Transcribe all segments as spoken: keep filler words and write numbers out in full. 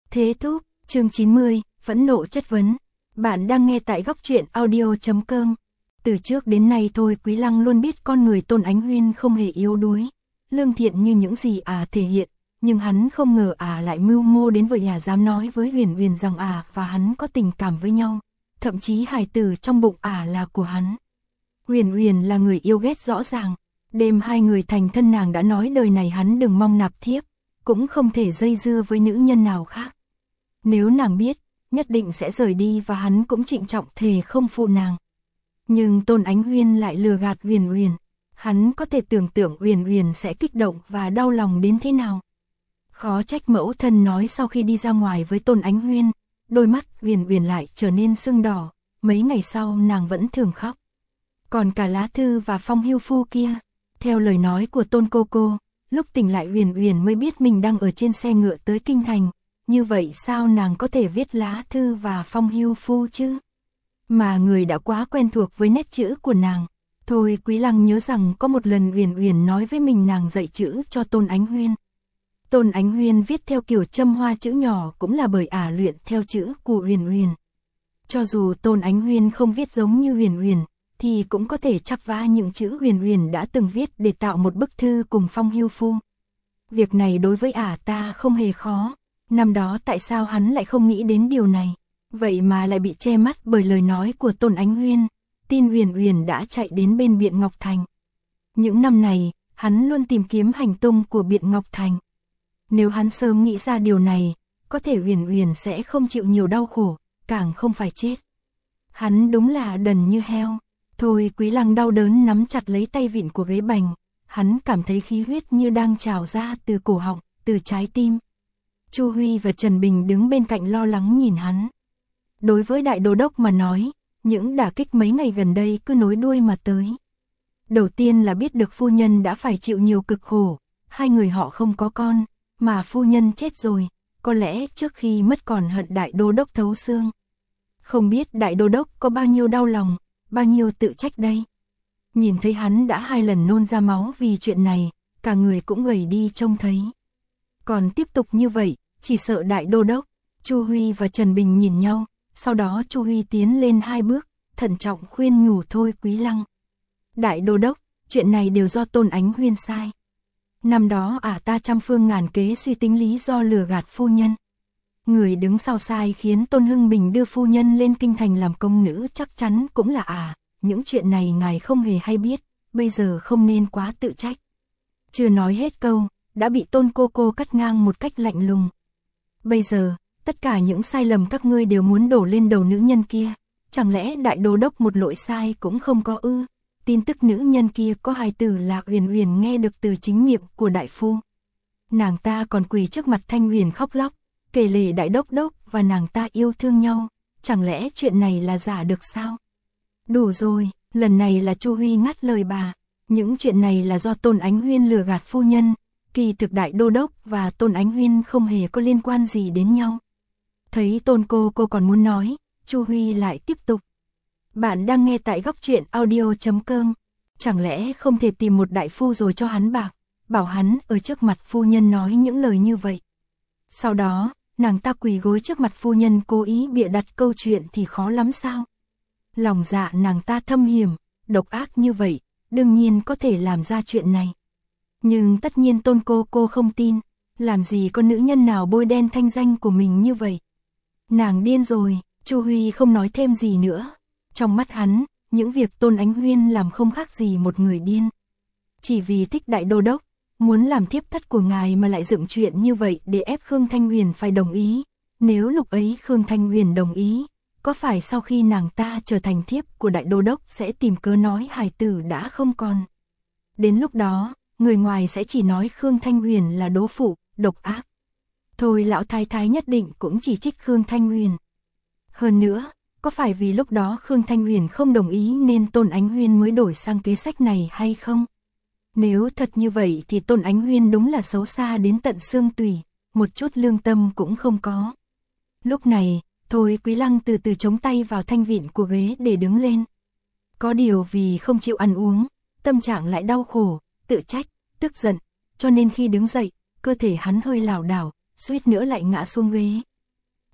Thế thúc, chương chín mươi, phẫn nộ chất vấn. Bạn đang nghe tại góc truyện audio chấm com. Từ trước đến nay Thôi Quý Lăng luôn biết con người Tôn Ánh Huyên không hề yếu đuối, lương thiện như những gì ả à thể hiện, nhưng hắn không ngờ ả à lại mưu mô đến vậy ả dám nói với Huyền Huyền rằng ả à và hắn có tình cảm với nhau, thậm chí hài tử trong bụng ả à là của hắn. Huyền Huyền là người yêu ghét rõ ràng, đêm hai người thành thân nàng đã nói đời này hắn đừng mong nạp thiếp, cũng không thể dây dưa với nữ nhân nào khác. Nếu nàng biết, nhất định sẽ rời đi và hắn cũng trịnh trọng thề không phụ nàng. Nhưng Tôn Ánh Huyên lại lừa gạt Huyền Huyền, hắn có thể tưởng tượng Huyền Huyền sẽ kích động và đau lòng đến thế nào. Khó trách mẫu thân nói sau khi đi ra ngoài với Tôn Ánh Huyên, đôi mắt Huyền Huyền lại trở nên sưng đỏ, mấy ngày sau nàng vẫn thường khóc. Còn cả lá thư và phong hưu phu kia, theo lời nói của Tôn cô cô, lúc tỉnh lại Huyền Huyền mới biết mình đang ở trên xe ngựa tới kinh thành, như vậy sao nàng có thể viết lá thư và phong hưu phu chứ? Mà người đã quá quen thuộc với nét chữ của nàng. Thôi Quý Lăng nhớ rằng có một lần Huyền Huyền nói với mình nàng dạy chữ cho Tôn Ánh Huyên. Tôn Ánh Huyên viết theo kiểu châm hoa chữ nhỏ cũng là bởi ả luyện theo chữ của Huyền Huyền. Cho dù Tôn Ánh Huyên không viết giống như Huyền Huyền, thì cũng có thể chắp vá những chữ Huyền Huyền đã từng viết để tạo một bức thư cùng phong hưu phu. Việc này đối với ả ta không hề khó. Năm đó tại sao hắn lại không nghĩ đến điều này, vậy mà lại bị che mắt bởi lời nói của Tôn Ánh Huyên, tin Huyền Huyền đã chạy đến bên Biện Ngọc Thành. Những năm này, hắn luôn tìm kiếm hành tung của Biện Ngọc Thành. Nếu hắn sớm nghĩ ra điều này, có thể Huyền Huyền sẽ không chịu nhiều đau khổ, càng không phải chết. Hắn đúng là đần như heo. Thôi Quý Lăng đau đớn nắm chặt lấy tay vịn của ghế bành, hắn cảm thấy khí huyết như đang trào ra từ cổ họng, từ trái tim. Chu Huy và Trần Bình đứng bên cạnh lo lắng nhìn hắn. Đối với đại đô đốc mà nói, những đả kích mấy ngày gần đây cứ nối đuôi mà tới. Đầu tiên là biết được phu nhân đã phải chịu nhiều cực khổ, hai người họ không có con, mà phu nhân chết rồi, có lẽ trước khi mất còn hận đại đô đốc thấu xương. Không biết đại đô đốc có bao nhiêu đau lòng, bao nhiêu tự trách đây. Nhìn thấy hắn đã hai lần nôn ra máu vì chuyện này, cả người cũng gầy đi trông thấy. Còn tiếp tục như vậy, chỉ sợ đại đô đốc. Chu Huy và Trần Bình nhìn nhau, sau đó Chu Huy tiến lên hai bước, thận trọng khuyên nhủ Thôi Quý Lăng. Đại đô đốc, chuyện này đều do Tôn Ánh Huyên sai. Năm đó ả ta trăm phương ngàn kế suy tính lý do lừa gạt phu nhân. Người đứng sau sai khiến Tôn Hưng Bình đưa phu nhân lên kinh thành làm công nữ chắc chắn cũng là ả. Những chuyện này ngài không hề hay biết, bây giờ không nên quá tự trách. Chưa nói hết câu, đã bị Tôn cô cô cắt ngang một cách lạnh lùng. Bây giờ, tất cả những sai lầm các ngươi đều muốn đổ lên đầu nữ nhân kia, chẳng lẽ đại đô đốc một lỗi sai cũng không có ư? Tin tức nữ nhân kia có hài tử là Huyền Huyền nghe được từ chính miệng của đại phu. Nàng ta còn quỳ trước mặt Thanh Huyền khóc lóc, kể lể đại đốc đốc và nàng ta yêu thương nhau, chẳng lẽ chuyện này là giả được sao? Đủ rồi, lần này là Chu Huy ngắt lời bà, những chuyện này là do Tôn Ánh Huyên lừa gạt phu nhân. Kỳ thực đại đô đốc và Tôn Ánh Huyên không hề có liên quan gì đến nhau. Thấy Tôn cô cô còn muốn nói, Chu Huy lại tiếp tục. Bạn đang nghe tại góc truyện audio chấm com. Chẳng lẽ không thể tìm một đại phu rồi cho hắn bạc, bảo hắn ở trước mặt phu nhân nói những lời như vậy. Sau đó, nàng ta quỳ gối trước mặt phu nhân cố ý bịa đặt câu chuyện thì khó lắm sao? Lòng dạ nàng ta thâm hiểm, độc ác như vậy, đương nhiên có thể làm ra chuyện này. Nhưng tất nhiên Tôn cô cô không tin, làm gì có nữ nhân nào bôi đen thanh danh của mình như vậy. Nàng điên rồi, Chu Huy không nói thêm gì nữa. Trong mắt hắn, những việc Tôn Ánh Huyên làm không khác gì một người điên. Chỉ vì thích đại đô đốc, muốn làm thiếp thất của ngài mà lại dựng chuyện như vậy để ép Khương Thanh Huyền phải đồng ý. Nếu lúc ấy Khương Thanh Huyền đồng ý, có phải sau khi nàng ta trở thành thiếp của đại đô đốc sẽ tìm cớ nói hài tử đã không còn. Đến lúc đó, người ngoài sẽ chỉ nói Khương Thanh Huyền là đố phụ, độc ác. Thôi lão thái thái nhất định cũng chỉ trích Khương Thanh Huyền. Hơn nữa, có phải vì lúc đó Khương Thanh Huyền không đồng ý nên Tôn Ánh Huyên mới đổi sang kế sách này hay không? Nếu thật như vậy thì Tôn Ánh Huyên đúng là xấu xa đến tận xương tủy, một chút lương tâm cũng không có. Lúc này, Thôi Quý Lăng từ từ chống tay vào thanh vịn của ghế để đứng lên. Có điều vì không chịu ăn uống, tâm trạng lại đau khổ, tự trách, tức giận, cho nên khi đứng dậy, cơ thể hắn hơi lảo đảo, suýt nữa lại ngã xuống ghế.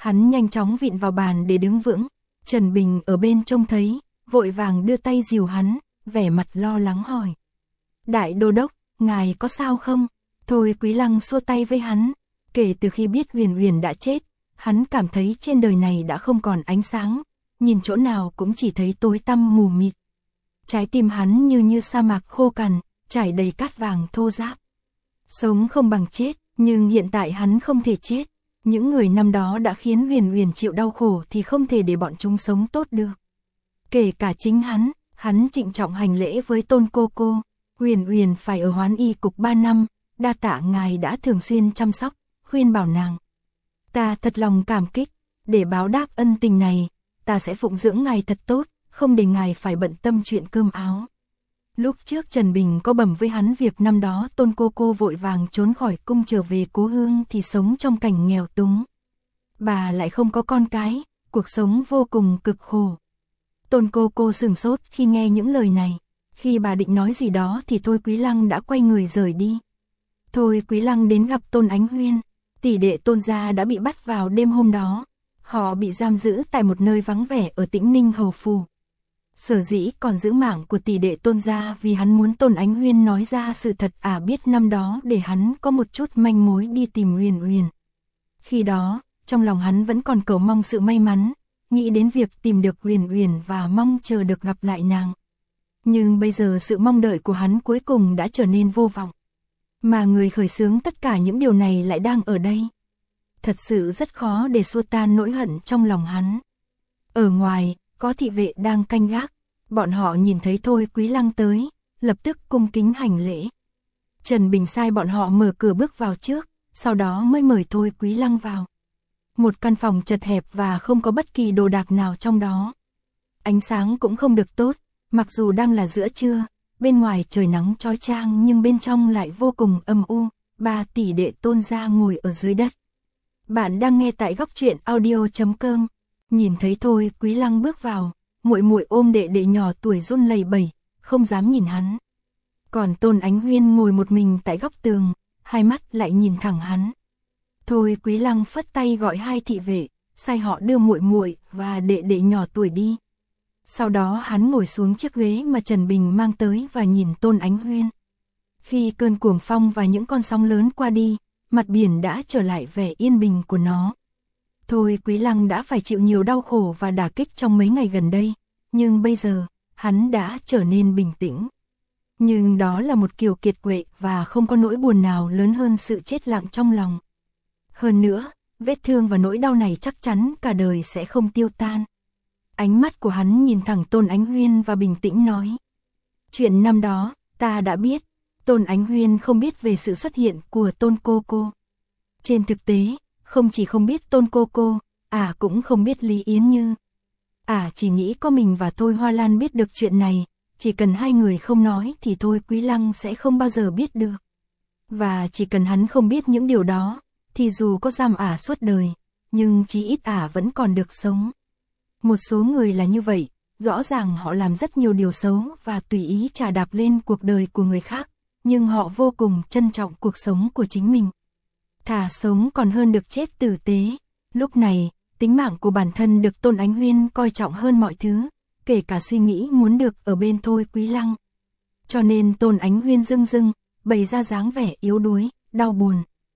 Hắn nhanh chóng vịn vào bàn để đứng vững, Trần Bình ở bên trông thấy, vội vàng đưa tay dìu hắn, vẻ mặt lo lắng hỏi. Đại đô đốc, ngài có sao không? Thôi Quý Lăng xua tay với hắn, kể từ khi biết Huyền Huyền đã chết, hắn cảm thấy trên đời này đã không còn ánh sáng, nhìn chỗ nào cũng chỉ thấy tối tăm mù mịt. Trái tim hắn như như sa mạc khô cằn, trải đầy cát vàng thô ráp. Sống không bằng chết, nhưng hiện tại hắn không thể chết. Những người năm đó đã khiến Huyền Huyền chịu đau khổ thì không thể để bọn chúng sống tốt được. Kể cả chính hắn, hắn trịnh trọng hành lễ với Tôn cô cô. Huyền Huyền phải ở Hoán Y cục ba năm, đa tạ ngài đã thường xuyên chăm sóc, khuyên bảo nàng. Ta thật lòng cảm kích, để báo đáp ân tình này, ta sẽ phụng dưỡng ngài thật tốt, không để ngài phải bận tâm chuyện cơm áo. Lúc trước Trần Bình có bẩm với hắn việc năm đó Tôn cô cô vội vàng trốn khỏi cung trở về cố hương thì sống trong cảnh nghèo túng. Bà lại không có con cái, cuộc sống vô cùng cực khổ. Tôn cô cô sửng sốt khi nghe những lời này. Khi bà định nói gì đó thì Thôi Quý Lăng đã quay người rời đi. Thôi Quý Lăng đến gặp Tôn Ánh Huyên. Tỷ đệ Tôn gia đã bị bắt vào đêm hôm đó. Họ bị giam giữ tại một nơi vắng vẻ ở Tĩnh Ninh Hầu Phủ. Sở dĩ còn giữ mạng của tỷ đệ Tôn gia vì hắn muốn Tôn Ánh Huyên nói ra sự thật ả biết năm đó để hắn có một chút manh mối đi tìm Huyền Huyền. Khi đó, trong lòng hắn vẫn còn cầu mong sự may mắn, nghĩ đến việc tìm được Huyền Huyền và mong chờ được gặp lại nàng. Nhưng bây giờ sự mong đợi của hắn cuối cùng đã trở nên vô vọng. Mà người khởi xướng tất cả những điều này lại đang ở đây. Thật sự rất khó để xua tan nỗi hận trong lòng hắn. Ở ngoài, có thị vệ đang canh gác. Bọn họ nhìn thấy Thôi Quý Lăng tới, lập tức cung kính hành lễ. Trần Bình sai bọn họ mở cửa bước vào trước, sau đó mới mời Thôi Quý Lăng vào. Một căn phòng chật hẹp và không có bất kỳ đồ đạc nào trong đó. Ánh sáng cũng không được tốt, mặc dù đang là giữa trưa, bên ngoài trời nắng chói chang nhưng bên trong lại vô cùng âm u. Ba tỷ đệ Tôn gia ngồi ở dưới đất. Bạn đang nghe tại góc truyện audio chấm com. Nhìn thấy Thôi Quý Lăng bước vào, muội muội ôm đệ đệ nhỏ tuổi run lẩy bẩy, không dám nhìn hắn. Còn Tôn Ánh Huyên ngồi một mình tại góc tường, hai mắt lại nhìn thẳng hắn. Thôi Quý Lăng phất tay gọi hai thị vệ, sai họ đưa muội muội và đệ đệ nhỏ tuổi đi. Sau đó hắn ngồi xuống chiếc ghế mà Trần Bình mang tới và nhìn Tôn Ánh Huyên. Khi cơn cuồng phong và những con sóng lớn qua đi, mặt biển đã trở lại vẻ yên bình của nó. Thôi Quý Lăng đã phải chịu nhiều đau khổ và đả kích trong mấy ngày gần đây, nhưng bây giờ, hắn đã trở nên bình tĩnh. Nhưng đó là một kiểu kiệt quệ và không có nỗi buồn nào lớn hơn sự chết lặng trong lòng. Hơn nữa, vết thương và nỗi đau này chắc chắn cả đời sẽ không tiêu tan. Ánh mắt của hắn nhìn thẳng Tôn Ánh Huyên và bình tĩnh nói. Chuyện năm đó, ta đã biết. Tôn Ánh Huyên không biết về sự xuất hiện của Tôn cô cô. Trên thực tế, không chỉ không biết Tôn cô cô, ả à cũng không biết Lý Yến Như. Ả à chỉ nghĩ có mình và Thôi Hoa Lan biết được chuyện này, chỉ cần hai người không nói thì Thôi Quý Lăng sẽ không bao giờ biết được. Và chỉ cần hắn không biết những điều đó, thì dù có giam ả suốt đời, nhưng chí ít ả vẫn còn được sống. Một số người là như vậy, rõ ràng họ làm rất nhiều điều xấu và tùy ý chà đạp lên cuộc đời của người khác, nhưng họ vô cùng trân trọng cuộc sống của chính mình. Thà sống còn hơn được chết tử tế. Lúc này, tính mạng của bản thân được Tôn Ánh Huyên coi trọng hơn mọi thứ, kể cả suy nghĩ muốn được ở bên Thôi Quý Lăng. Cho nên Tôn Ánh Huyên rưng rưng, bày ra dáng vẻ yếu đuối, đau buồn.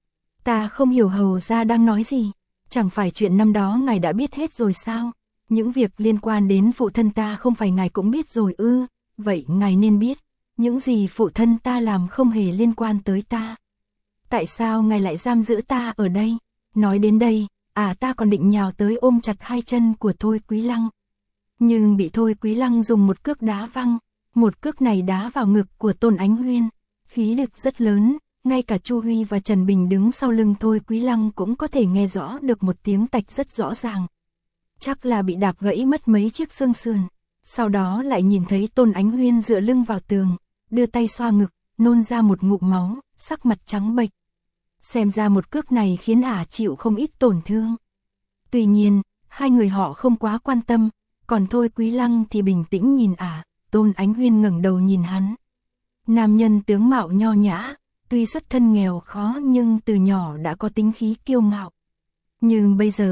Ta không hiểu hầu gia đang nói gì, chẳng phải chuyện năm đó ngài đã biết hết rồi sao? Những việc liên quan đến phụ thân ta không phải ngài cũng biết rồi ư? Vậy ngài nên biết, những gì phụ thân ta làm không hề liên quan tới ta. Tại sao ngài lại giam giữ ta ở đây? Nói đến đây, à ta còn định nhào tới ôm chặt hai chân của Thôi Quý Lăng. Nhưng bị Thôi Quý Lăng dùng một cước đá văng, một cước này đá vào ngực của Tôn Ánh Huyên, khí lực rất lớn, ngay cả Chu Huy và Trần Bình đứng sau lưng Thôi Quý Lăng cũng có thể nghe rõ được một tiếng tạch rất rõ ràng. Chắc là bị đạp gãy mất mấy chiếc xương sườn. Sau đó lại nhìn thấy Tôn Ánh Huyên dựa lưng vào tường, đưa tay xoa ngực, nôn ra một ngụm máu, sắc mặt trắng bệch. Xem ra một cước này khiến ả chịu không ít tổn thương. Tuy nhiên, hai người họ không quá quan tâm, còn Thôi Quý Lăng thì bình tĩnh nhìn ả. Tôn Ánh Huyên ngẩng đầu nhìn hắn. Nam nhân tướng mạo nho nhã, tuy xuất thân nghèo khó nhưng từ nhỏ đã có tính khí kiêu ngạo. Nhưng bây giờ,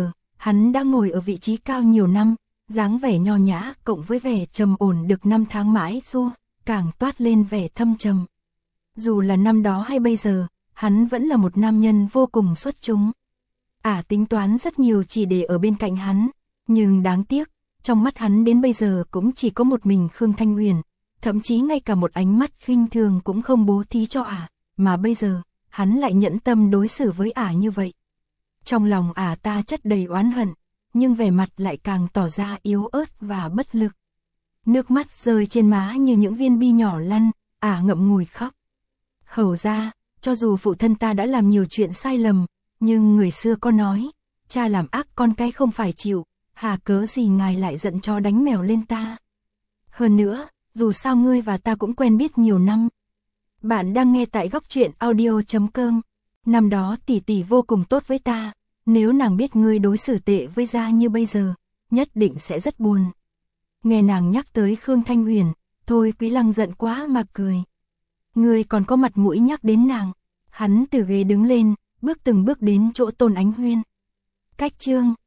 Hắn đã ngồi ở vị trí cao nhiều năm, dáng vẻ nho nhã cộng với vẻ trầm ổn được năm tháng mãi xua, càng toát lên vẻ thâm trầm. Dù là năm đó hay bây giờ, hắn vẫn là một nam nhân vô cùng xuất chúng. Ả tính toán rất nhiều chỉ để ở bên cạnh hắn, nhưng đáng tiếc, trong mắt hắn đến bây giờ cũng chỉ có một mình Khương Thanh Huyền, thậm chí ngay cả một ánh mắt khinh thường cũng không bố thí cho Ả, mà bây giờ, hắn lại nhẫn tâm đối xử với Ả như vậy. Trong lòng Ả ta chất đầy oán hận, nhưng vẻ mặt lại càng tỏ ra yếu ớt và bất lực. Nước mắt rơi trên má như những viên bi nhỏ lăn, Ả ngậm ngùi khóc. Hầu ra, cho dù phụ thân ta đã làm nhiều chuyện sai lầm, nhưng người xưa có nói, cha làm ác con cái không phải chịu, hà cớ gì ngài lại giận chó đánh mèo lên ta. Hơn nữa, dù sao ngươi và ta cũng quen biết nhiều năm. Bạn đang nghe tại góc truyện audio chấm com. Năm đó tỷ tỷ vô cùng tốt với ta, nếu nàng biết ngươi đối xử tệ với gia như bây giờ, nhất định sẽ rất buồn. Nghe nàng nhắc tới Khương Thanh Huyền, thôi Quý Lăng giận quá mà cười. Ngươi còn có mặt mũi nhắc đến nàng. Hắn từ ghế đứng lên, bước từng bước đến chỗ Tôn Ánh Huyên. Cách chương